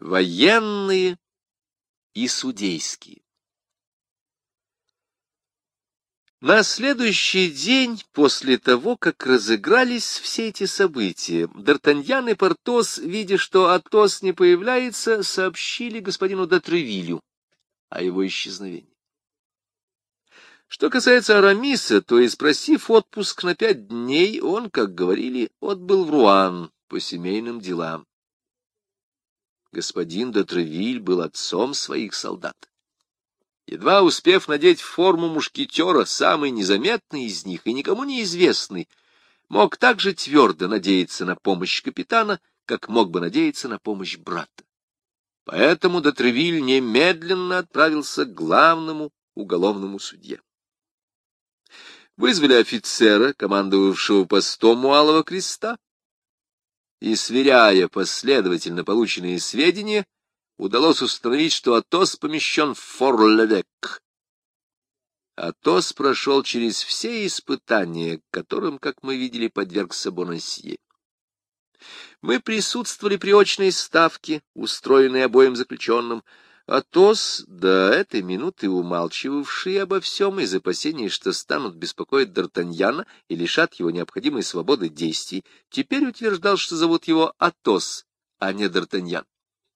Военные и судейские. На следующий день после того, как разыгрались все эти события, Д'Артаньян и Портос, видя, что Атос не появляется, сообщили господину де Тревилью о его исчезновении. Что касается Арамиса, то, испросив отпуск на 5 дней, он, как говорили, отбыл в Руан по семейным делам. Господин де Тревиль был отцом своих солдат. Едва успев надеть форму мушкетера, самый незаметный из них и никому неизвестный, мог так же твердо надеяться на помощь капитана, как мог бы надеяться на помощь брата. Поэтому де Тревиль немедленно отправился к главному уголовному судье. Вызвали офицера, командовавшего постом у Алого Креста, и, сверяя последовательно полученные сведения, удалось установить, что Атос помещен в Фор-л'Эвêque. Атос прошел через все испытания, которым, как мы видели, подвергся Бонасье. Мы присутствовали при очной ставке, устроенной обоим заключенным. Атос, до этой минуты умалчивавший обо всем из опасений, что станут беспокоить Д'Артаньяна и лишат его необходимой свободы действий, теперь утверждал, что зовут его Атос, а не Д'Артаньян.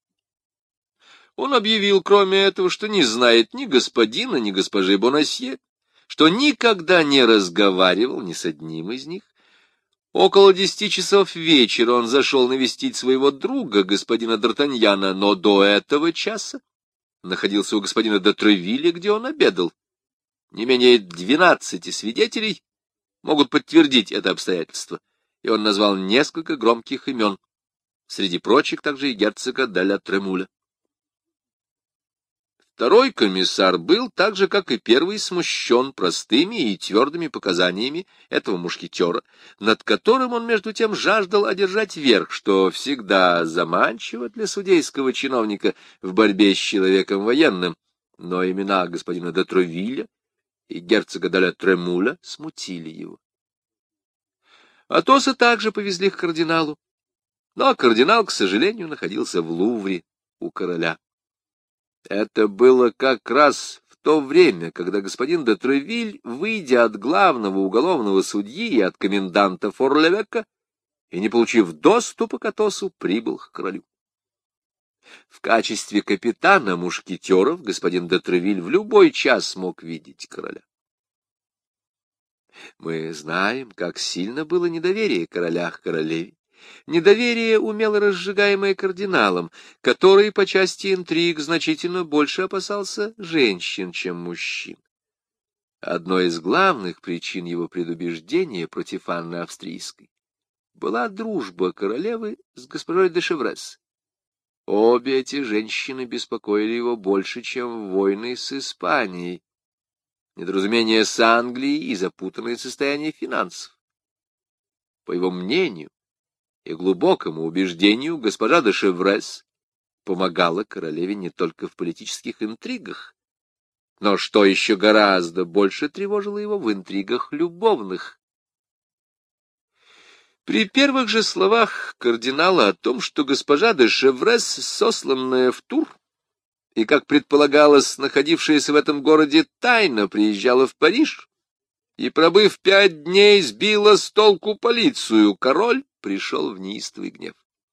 Он объявил, кроме этого, что не знает ни господина, ни госпожи Бонасье, что никогда не разговаривал ни с одним из них. Около 10 часов вечера он зашел навестить своего друга, господина Д'Артаньяна, но до этого часа находился у господина де Тревилля, где он обедал. Не менее 12 свидетелей могут подтвердить это обстоятельство, и он назвал несколько громких имен, среди прочих также и герцога де ла Тремуля. Второй комиссар был, так же, как и первый, смущен простыми и твердыми показаниями этого мушкетера, над которым он, между тем, жаждал одержать верх, что всегда заманчиво для судейского чиновника в борьбе с человеком военным, но имена господина де Тревилля и герцога де ла Тремуля смутили его. Атоса также повезли к кардиналу, но кардинал, к сожалению, находился в Лувре у короля. Это было как раз в то время, когда господин де Тревиль, выйдя от главного уголовного судьи и от коменданта Фор-л'Эвêque, и не получив доступа к Атосу, прибыл к королю. В качестве капитана мушкетеров господин де Тревиль в любой час мог видеть короля. Мы знаем, как сильно было недоверие короля к королеве. Недоверие, умело разжигаемое кардиналом, который по части интриг значительно больше опасался женщин, чем мужчин. Одной из главных причин его предубеждения против Анны Австрийской была дружба королевы с госпожой де Шеврес. Обе эти женщины беспокоили его больше, чем войны с Испанией, недоразумения с Англией и запутанное состояние финансов. По его мнению и глубокому убеждению, госпожа де Шеврес помогала королеве не только в политических интригах, но, что еще гораздо больше тревожило его, в интригах любовных. При первых же словах кардинала о том, что госпожа де Шеврес, сосланная в Тур, и, как предполагалось, находившаяся в этом городе тайно, приезжала в Париж, и, пробыв 5 дней, сбила с толку полицию, король пришел в неистовый гнев.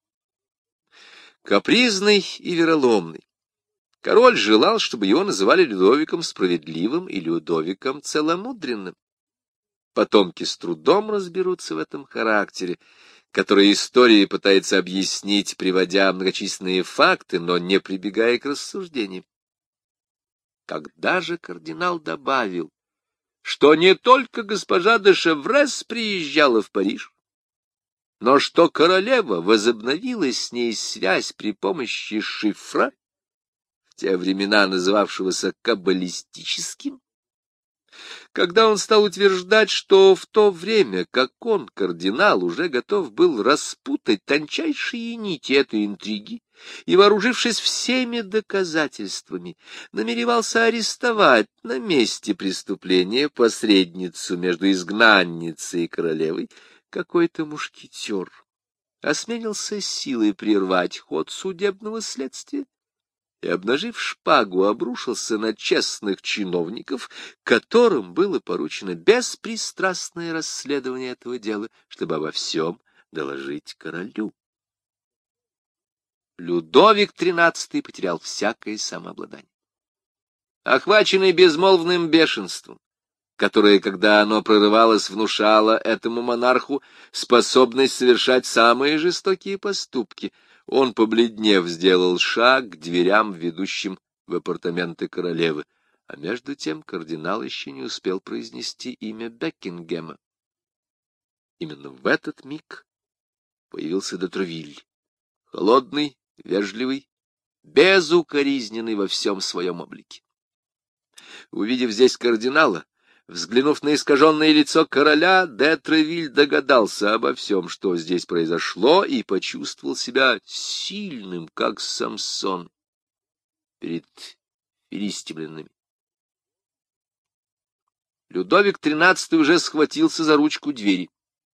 Капризный и вероломный, король желал, чтобы его называли Людовиком Справедливым и Людовиком Целомудренным. Потомки с трудом разберутся в этом характере, который история пытается объяснить, приводя многочисленные факты, но не прибегая к рассуждениям. Когда же кардинал добавил, что не только госпожа де Шеврес приезжала в Париж, но что королева возобновила с ней связь при помощи шифра, в те времена называвшегося каббалистическим, когда он стал утверждать, что в то время, как он, кардинал, уже готов был распутать тончайшие нити этой интриги и, вооружившись всеми доказательствами, намеревался арестовать на месте преступления посредницу между изгнанницей и королевой, какой-то мушкетер, осмелился силой прервать ход судебного следствия и, обнажив шпагу, обрушился на честных чиновников, которым было поручено беспристрастное расследование этого дела, чтобы обо всем доложить королю. Людовик XIII потерял всякое самообладание. Охваченный безмолвным бешенством, которое, когда оно прорывалось, внушало этому монарху способность совершать самые жестокие поступки, он, побледнев, сделал шаг к дверям, ведущим в апартаменты королевы, а между тем кардинал еще не успел произнести имя Бекингема. Именно в этот миг появился де Тревиль, холодный, вежливый, безукоризненный во всем своем облике. Увидев здесь кардинала, взглянув на искаженное лицо короля, де Тревиль догадался обо всем, что здесь произошло, и почувствовал себя сильным, как Самсон перед филистимлянами. Людовик XIII уже схватился за ручку двери.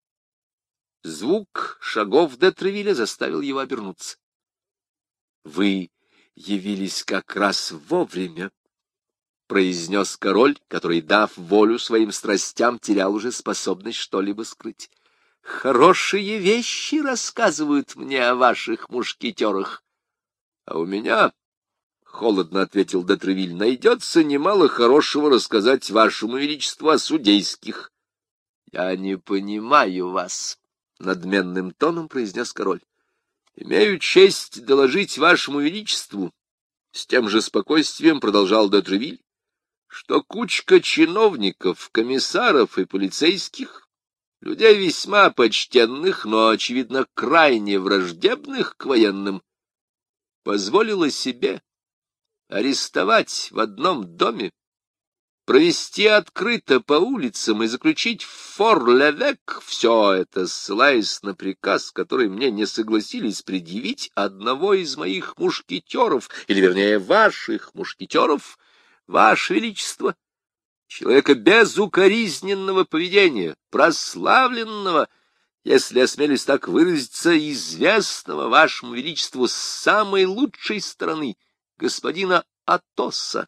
Звук шагов де Тревиля заставил его обернуться. — Вы явились как раз вовремя, — произнес король, который, дав волю своим страстям, терял уже способность что-либо скрыть. — Хорошие вещи рассказывают мне о ваших мушкетерах. — А у меня, — холодно ответил де Тревиль, — найдется немало хорошего рассказать вашему величеству о судейских. — Я не понимаю вас, — надменным тоном произнес король. — Имею честь доложить вашему величеству, — с тем же спокойствием продолжал де Тревиль, — что кучка чиновников, комиссаров и полицейских, людей весьма почтенных, но, очевидно, крайне враждебных к военным, позволила себе арестовать в одном доме, провести открыто по улицам и заключить в фор-левек, все это ссылаясь на приказ, который мне не согласились предъявить, одного из моих мушкетеров, или, вернее, ваших мушкетеров, ваше величество, человека безукоризненного поведения, прославленного, если осмелюсь так выразиться, известного вашему величеству с самой лучшей стороны, господина Атоса.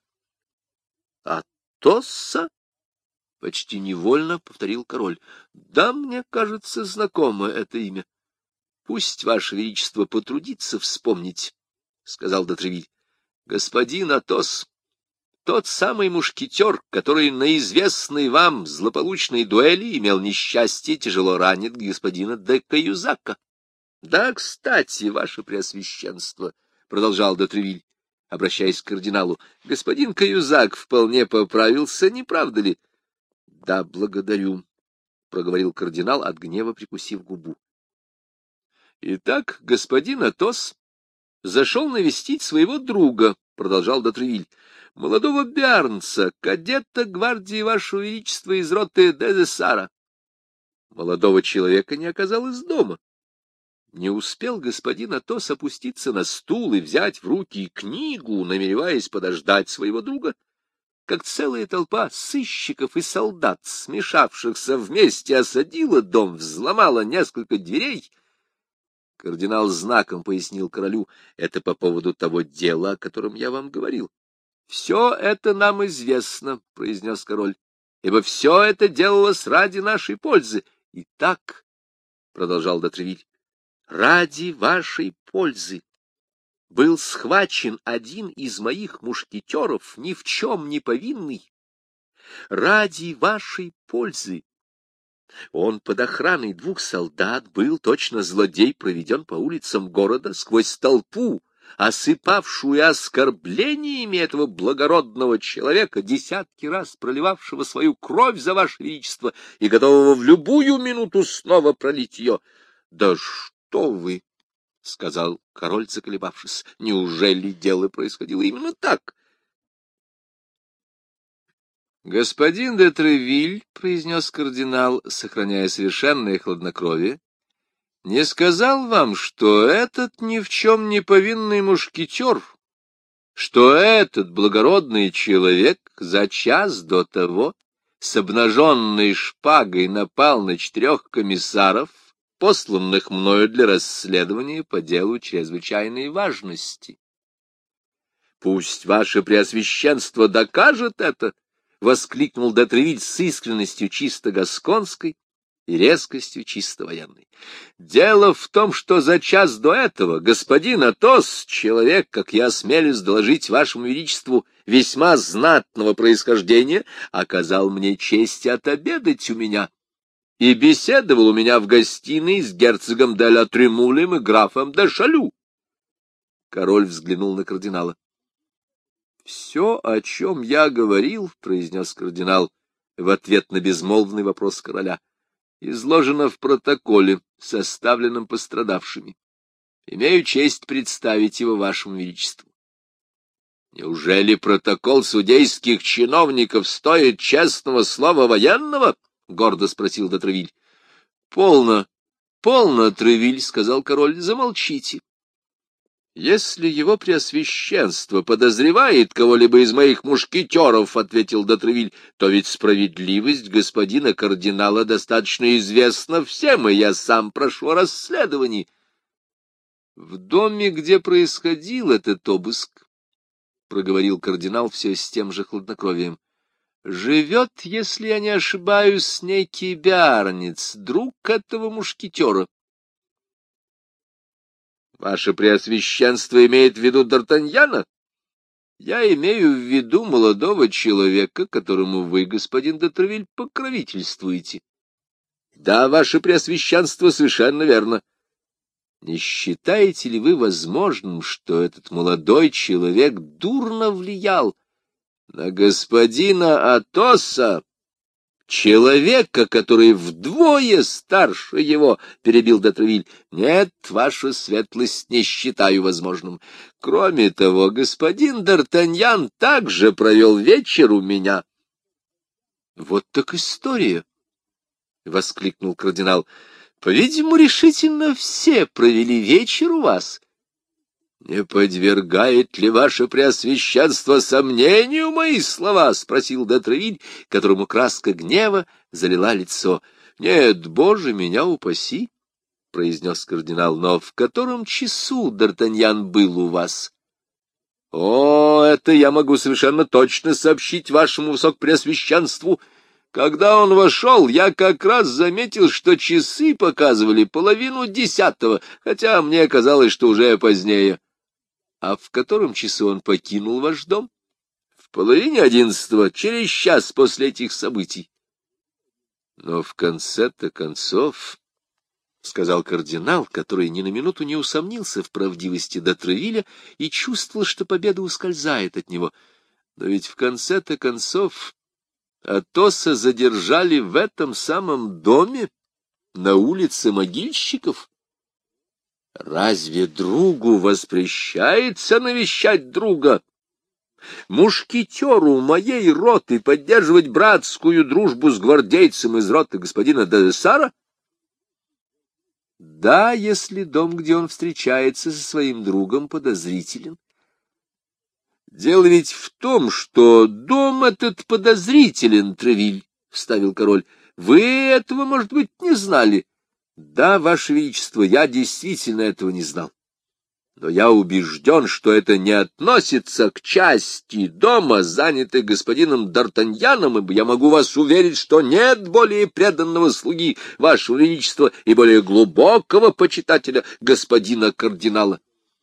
Атоса? — почти невольно повторил король. — Да, мне кажется, знакомо это имя. — Пусть ваше величество потрудится вспомнить, — сказал де Тревиль. — Господин Атос, тот самый мушкетер, который на известной вам злополучной дуэли имел несчастье тяжело ранит господина де Каюзака. — Да, кстати, ваше преосвященство, — продолжал де Тревиль, обращаясь к кардиналу, — господин Каюзак вполне поправился, не правда ли? — Да, благодарю, — проговорил кардинал, от гнева прикусив губу. — Итак, господин Атос зашел навестить своего друга, — продолжал де Тревиль, — молодого Биарнца, кадета гвардии вашего величества из роты Дезессара. Молодого человека не оказалось дома. Не успел господин Атос опуститься на стул и взять в руки книгу, намереваясь подождать своего друга, как целая толпа сыщиков и солдат, смешавшихся вместе, осадила дом, взломала несколько дверей. Кардинал знаком пояснил королю: это по поводу того дела, о котором я вам говорил. — Все это нам известно, — произнес король, — ибо все это делалось ради нашей пользы. — Итак, — продолжал де Тревиль, — ради вашей пользы был схвачен один из моих мушкетеров, ни в чем не повинный. Ради вашей пользы он под охраной 2 солдат был, точно злодей, проведен по улицам города сквозь толпу, осыпавшую оскорблениями этого благородного человека, десятки раз проливавшего свою кровь за ваше величество и готового в любую минуту снова пролить ее. — Да что вы! — сказал король, заколебавшись. — Неужели дело происходило именно так? — Господин де Тревиль, — произнес кардинал, сохраняя совершенное хладнокровие, — не сказал вам, что этот ни в чем не повинный мушкетер, что этот благородный человек за час до того с обнаженной шпагой напал на 4 комиссаров, посланных мною для расследования по делу чрезвычайной важности. Пусть ваше преосвященство докажет это, — воскликнул де Тревиль с искренностью чисто гасконской и резкостью чисто военной. Дело в том, что за час до этого господин Атос, человек, как я осмелюсь доложить вашему величеству, весьма знатного происхождения, оказал мне честь отобедать у меня и беседовал у меня в гостиной с герцогом де ла Тремулем и графом де Шалю. Король взглянул на кардинала. — Все, о чем я говорил, — произнес кардинал в ответ на безмолвный вопрос короля, — изложено в протоколе, составленном пострадавшими. Имею честь представить его вашему величеству. Неужели протокол судейских чиновников стоит честного слова военного? — гордо спросил де Тревиль. — Полно, полно, Тревиль, — сказал король, — замолчите. Если его преосвященство подозревает кого-либо из моих мушкетеров, — ответил де Тревиль, — то ведь справедливость господина кардинала достаточно известна всем, и я сам прошу о расследовании. В доме, где происходил этот обыск, — проговорил кардинал все с тем же хладнокровием, — живет, если я не ошибаюсь, некий Биарниц, друг этого мушкетера. Ваше Преосвященство имеет в виду Д'Артаньяна? Я имею в виду молодого человека, которому вы, господин де Тревиль, покровительствуете. Да, Ваше Преосвященство, совершенно верно. Не считаете ли вы возможным, что этот молодой человек дурно влиял на господина Атоса, человека, который вдвое старше его, — перебил де Тревиль. — Нет, ваша светлость, не считаю возможным. Кроме того, господин Д'Артаньян также провел вечер у меня. — Вот так история! — воскликнул кардинал. — По-видимому, решительно все провели вечер у вас. — Не подвергает ли ваше преосвященство сомнению мои слова? — спросил де Тревиль, которому краска гнева залила лицо. — Нет, Боже, меня упаси, — произнес кардинал, — но в котором часу Д'Артаньян был у вас? — О, это я могу совершенно точно сообщить вашему высокопреосвященству. Когда он вошел, я как раз заметил, что часы показывали 9:30, хотя мне казалось, что уже позднее. А в котором часу он покинул ваш дом? В 9:30, через час после этих событий. Но в конце-то концов, — сказал кардинал, который ни на минуту не усомнился в правдивости де Тревиля и чувствовал, что победа ускользает от него, — но ведь в конце-то концов Атоса задержали в этом самом доме, на улице Могильщиков. Разве другу воспрещается навещать друга? Мушкетеру моей роты поддерживать братскую дружбу с гвардейцем из роты господина де Д'Ессара? Да, если дом, где он встречается со своим другом, подозрителен. Дело ведь в том, что дом этот подозрителен, Тревиль, — вставил король. Вы этого, может быть, не знали. Да, Ваше Величество, я действительно этого не знал. Но я убежден, что это не относится к части дома, занятой господином Д'Артаньяном, ибо я могу вас уверить, что нет более преданного слуги Вашего Величества и более глубокого почитателя господина кардинала.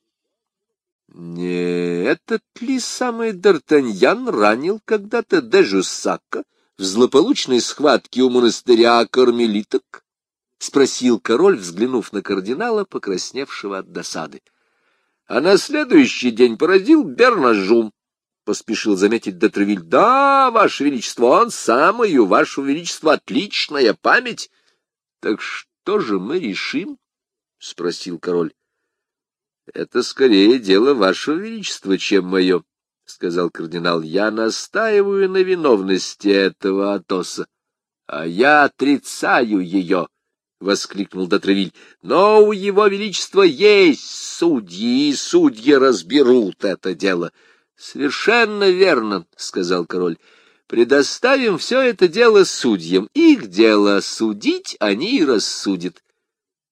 Не этот ли самый Д'Артаньян ранил когда-то де Жюссака в злополучной схватке у монастыря кармелиток? — спросил король, взглянув на кардинала, покрасневшего от досады. — А на следующий день поразил Бернажу, — поспешил заметить де Тревиль. — Да, Ваше Величество, он самый, у Вашего Величества отличная память. — Так что же мы решим? — спросил король. — Это скорее дело Вашего Величества, чем мое, — сказал кардинал. — Я настаиваю на виновности этого Атоса, а я отрицаю ее. — воскликнул де Тревиль. — Но у его величества есть судьи, и судьи разберут это дело. — Совершенно верно, — сказал король. — Предоставим все это дело судьям. Их дело судить, они и рассудят.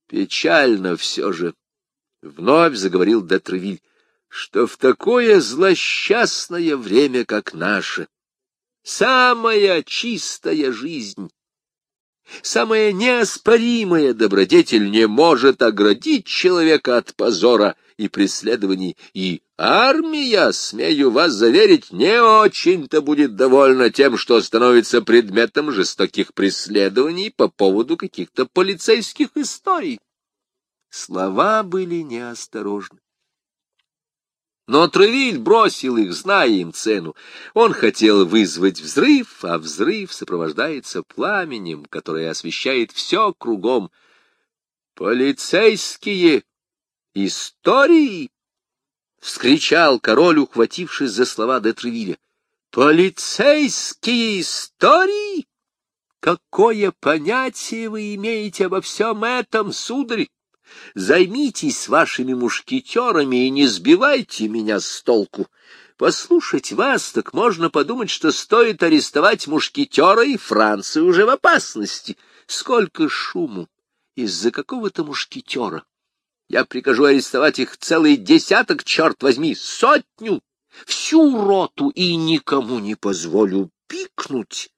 Печально все же, — вновь заговорил де Тревиль, — что в такое злосчастное время, как наше, самая чистая жизнь, самая неоспоримая добродетель не может оградить человека от позора и преследований, и армия, смею вас заверить, не очень-то будет довольна тем, что становится предметом жестоких преследований по поводу каких-то полицейских историй. Слова были неосторожны. Но Тревиль бросил их, зная им цену. Он хотел вызвать взрыв, а взрыв сопровождается пламенем, которое освещает все кругом. «Полицейские истории!» — вскричал король, ухватившись за слова де Тревиля. «Полицейские истории! Какое понятие вы имеете обо всем этом, сударь? Займитесь вашими мушкетерами и не сбивайте меня с толку. Послушать вас, так можно подумать, что стоит арестовать мушкетера, и Франция уже в опасности. Сколько шуму из-за какого-то мушкетера! Я прикажу арестовать их целый десяток, черт возьми, 100, всю роту, и никому не позволю пикнуть.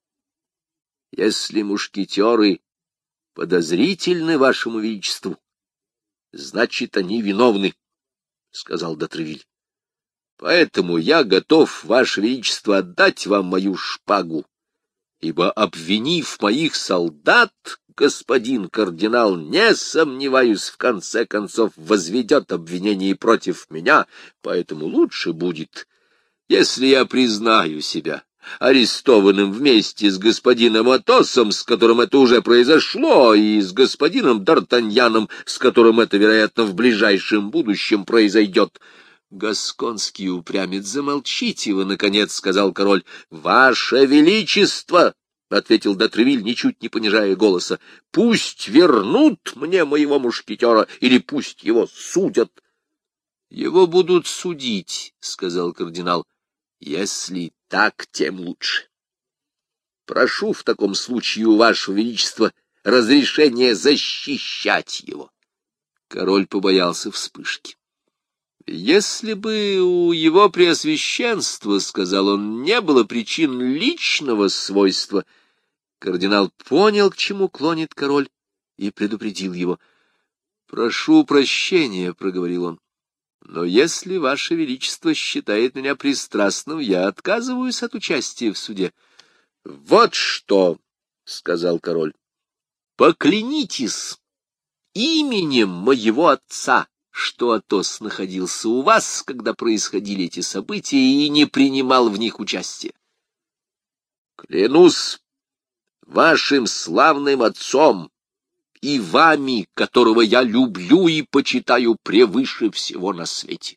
Если мушкетеры подозрительны вашему величеству, значит, они виновны, — сказал де Тревиль. Поэтому я готов, ваше величество, отдать вам мою шпагу, ибо, обвинив моих солдат, господин кардинал, не сомневаюсь, в конце концов возведет обвинение против меня, поэтому лучше будет, если я признаю себя арестованным вместе с господином Атосом, с которым это уже произошло, и с господином Д'Артаньяном, с которым это, вероятно, в ближайшем будущем произойдет. — Гасконский упрямец, замолчите вы, наконец, — сказал король. — Ваше Величество! — ответил де Тревиль, ничуть не понижая голоса. — Пусть вернут мне моего мушкетера, или пусть его судят. — Его будут судить, — сказал кардинал. — Если так, тем лучше. Прошу в таком случае у вашего величества разрешения защищать его. Король побоялся вспышки. Если бы у его преосвященства, — сказал он, — не было причин личного свойства, кардинал понял, к чему клонит король, и предупредил его. — Прошу прощения, — проговорил он. Но если ваше величество считает меня пристрастным, я отказываюсь от участия в суде. — Вот что, — сказал король, — поклянитесь именем моего отца, что Атос находился у вас, когда происходили эти события, и не принимал в них участия. — Клянусь вашим славным отцом и вами, которого я люблю и почитаю превыше всего на свете.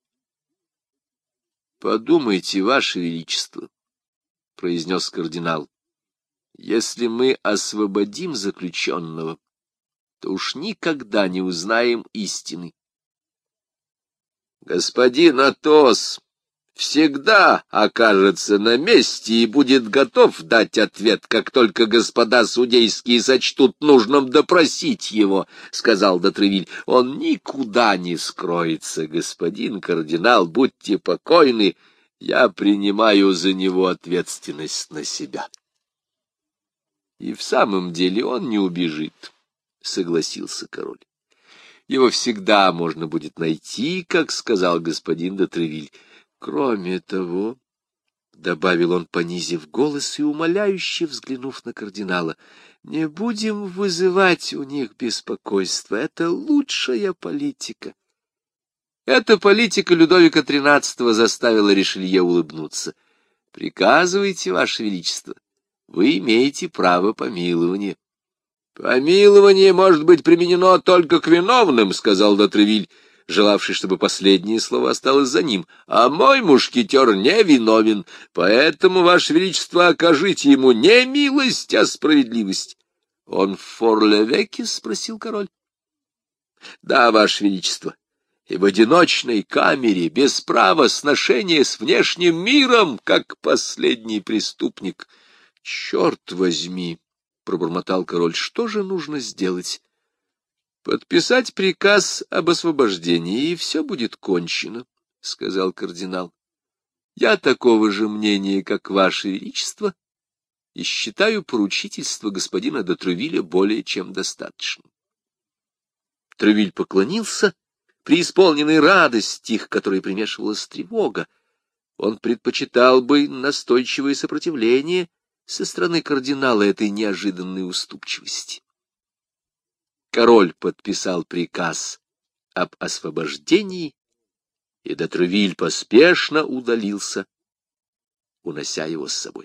— Подумайте, ваше величество, — произнес кардинал, — если мы освободим заключенного, то уж никогда не узнаем истины. Господин Атос всегда окажется на месте и будет готов дать ответ, как только господа судейские сочтут нужным допросить его, — сказал де Тревиль. — Он никуда не скроется, господин кардинал, будьте покойны, я принимаю за него ответственность на себя. — И в самом деле он не убежит, — согласился король. Его всегда можно будет найти, как сказал господин де Тревиль. Кроме того, — добавил он, понизив голос и умоляюще взглянув на кардинала, — не будем вызывать у них беспокойства. Это лучшая политика. Эта политика Людовика XIII заставила Ришелье улыбнуться. Приказывайте, ваше величество, вы имеете право помилования. — Помилование может быть применено только к виновным, — сказал де Тревиль, желавший, чтобы последнее слово осталось за ним, — а мой мушкетер не виновен, поэтому, ваше величество, окажите ему не милость, а справедливость. — Он в Фор-ле-Веке? — спросил король. — Да, ваше величество, и в одиночной камере, без права сношения с внешним миром, как последний преступник. — Черт возьми! — пробормотал король. — Что же нужно сделать? Подписать приказ об освобождении, и все будет кончено, — сказал кардинал. Я такого же мнения, как Ваше Величество, и считаю поручительство господина де Тревилля более чем достаточным. Тревиль поклонился, преисполненный радости, к которой примешивалась тревога. Он предпочитал бы настойчивое сопротивление со стороны кардинала этой неожиданной уступчивости. Король подписал приказ об освобождении, и де Тревиль поспешно удалился, унося его с собой.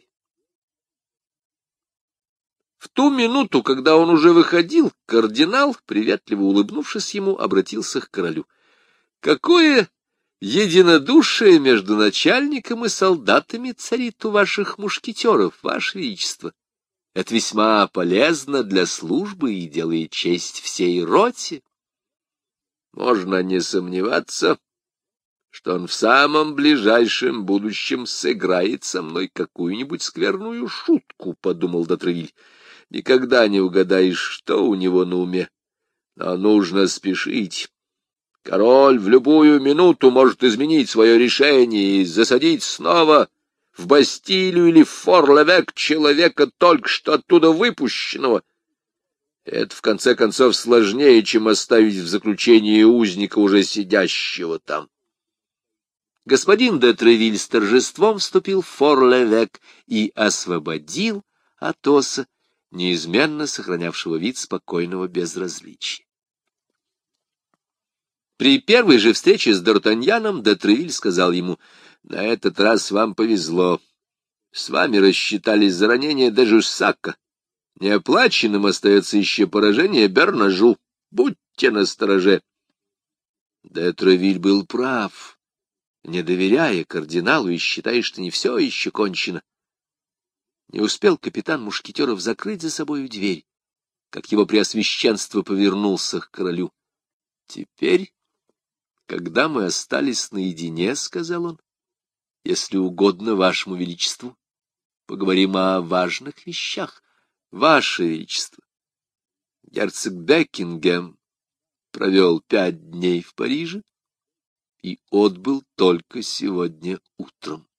В ту минуту, когда он уже выходил, кардинал, приветливо улыбнувшись ему, обратился к королю. — Какое единодушие между начальником и солдатами царит у ваших мушкетеров, ваше величество! Это весьма полезно для службы и делает честь всей роте. Можно не сомневаться, что он в самом ближайшем будущем сыграет со мной какую-нибудь скверную шутку, — подумал де Тревиль. Никогда не угадаешь, что у него на уме. Но нужно спешить. Король в любую минуту может изменить свое решение и засадить снова в Бастилию или в Фор-л'Эвêque человека, только что оттуда выпущенного. Это, в конце концов, сложнее, чем оставить в заключении узника, уже сидящего там. Господин де Тревиль с торжеством вступил в Фор-л'Эвêque и освободил Атоса, неизменно сохранявшего вид спокойного безразличия. При первой же встрече с Д'Артаньяном де Тревиль сказал ему: «На этот раз вам повезло. С вами рассчитались за ранение де Жюссака. Неоплаченным остается еще поражение Бернажу. Будьте настороже». Де Тревиль был прав, не доверяя кардиналу и считая, что не все еще кончено. Не успел капитан мушкетеров закрыть за собою дверь, как его преосвященство повернулся к королю. — Теперь, когда мы остались наедине, — сказал он, — если угодно вашему величеству, поговорим о важных вещах. Ваше величество, герцог Бекингем провел 5 дней в Париже и отбыл только сегодня утром.